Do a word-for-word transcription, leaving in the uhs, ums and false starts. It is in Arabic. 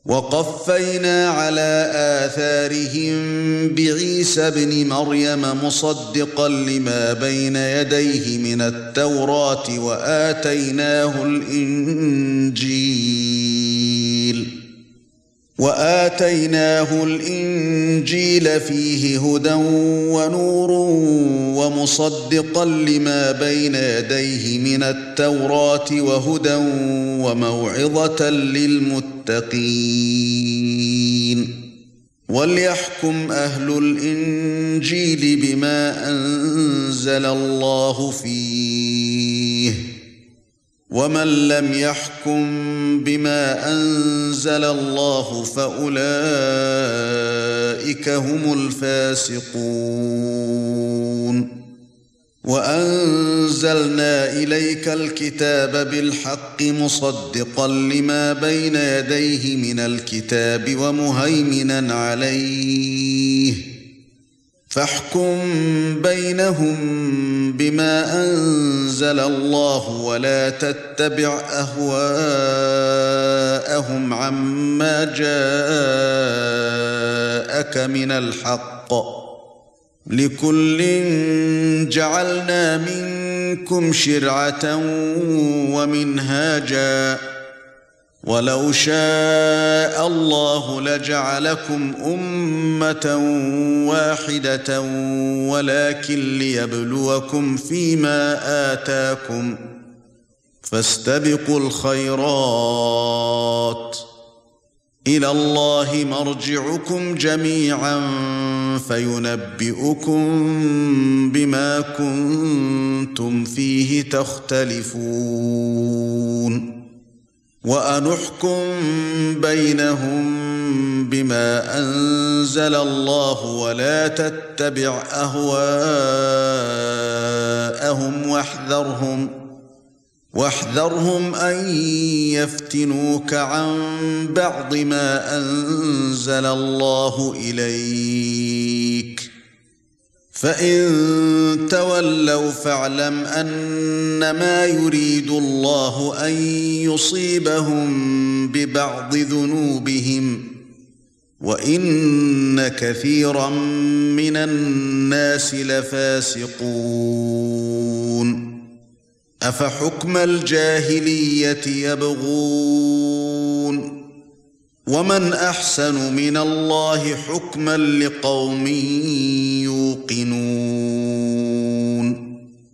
وقفينا على آثارهم بعيسى ابن مريم مصدقا لما بين يديه من التوراة وآتيناه الإنجيل وآتيناه الإنجيل فيه هدى ونور ومصدقا لما بين يديه من التوراة وهدى وموعظة للمتقين وليحكم أهل الإنجيل بما أنزل الله فيه ومن لم يحكم بما أنزل الله فأولئك هم الفاسقون وأنزلنا إليك الكتاب بالحق مصدقا لما بين يديه من الكتاب ومهيمنا عليه فاحكم بينهم بما أنزل الله ولا تتبع أهواءهم عما جاءك من الحق لكل جعلنا منكم شرعة ومنهاجا ولو شاء الله لجعلكم أمة واحدة ولكن ليبلوكم فيما آتاكم فاستبقوا الخيرات إلى الله مرجعكم جميعا فينبئكم بما كنتم فيه تختلفون وأنحكم بينهم بما أنزل الله ولا تتبع أهواءهم واحذرهم واحذرهم أن يفتنوك عن بعض ما أنزل الله إليك فإن تولوا فاعلم أنما يريد الله أن يصيبهم ببعض ذنوبهم وإن كثيرا من الناس لفاسقون أفحكم الجاهلية يبغون ومن أحسن من الله حكما لقوم يوقنون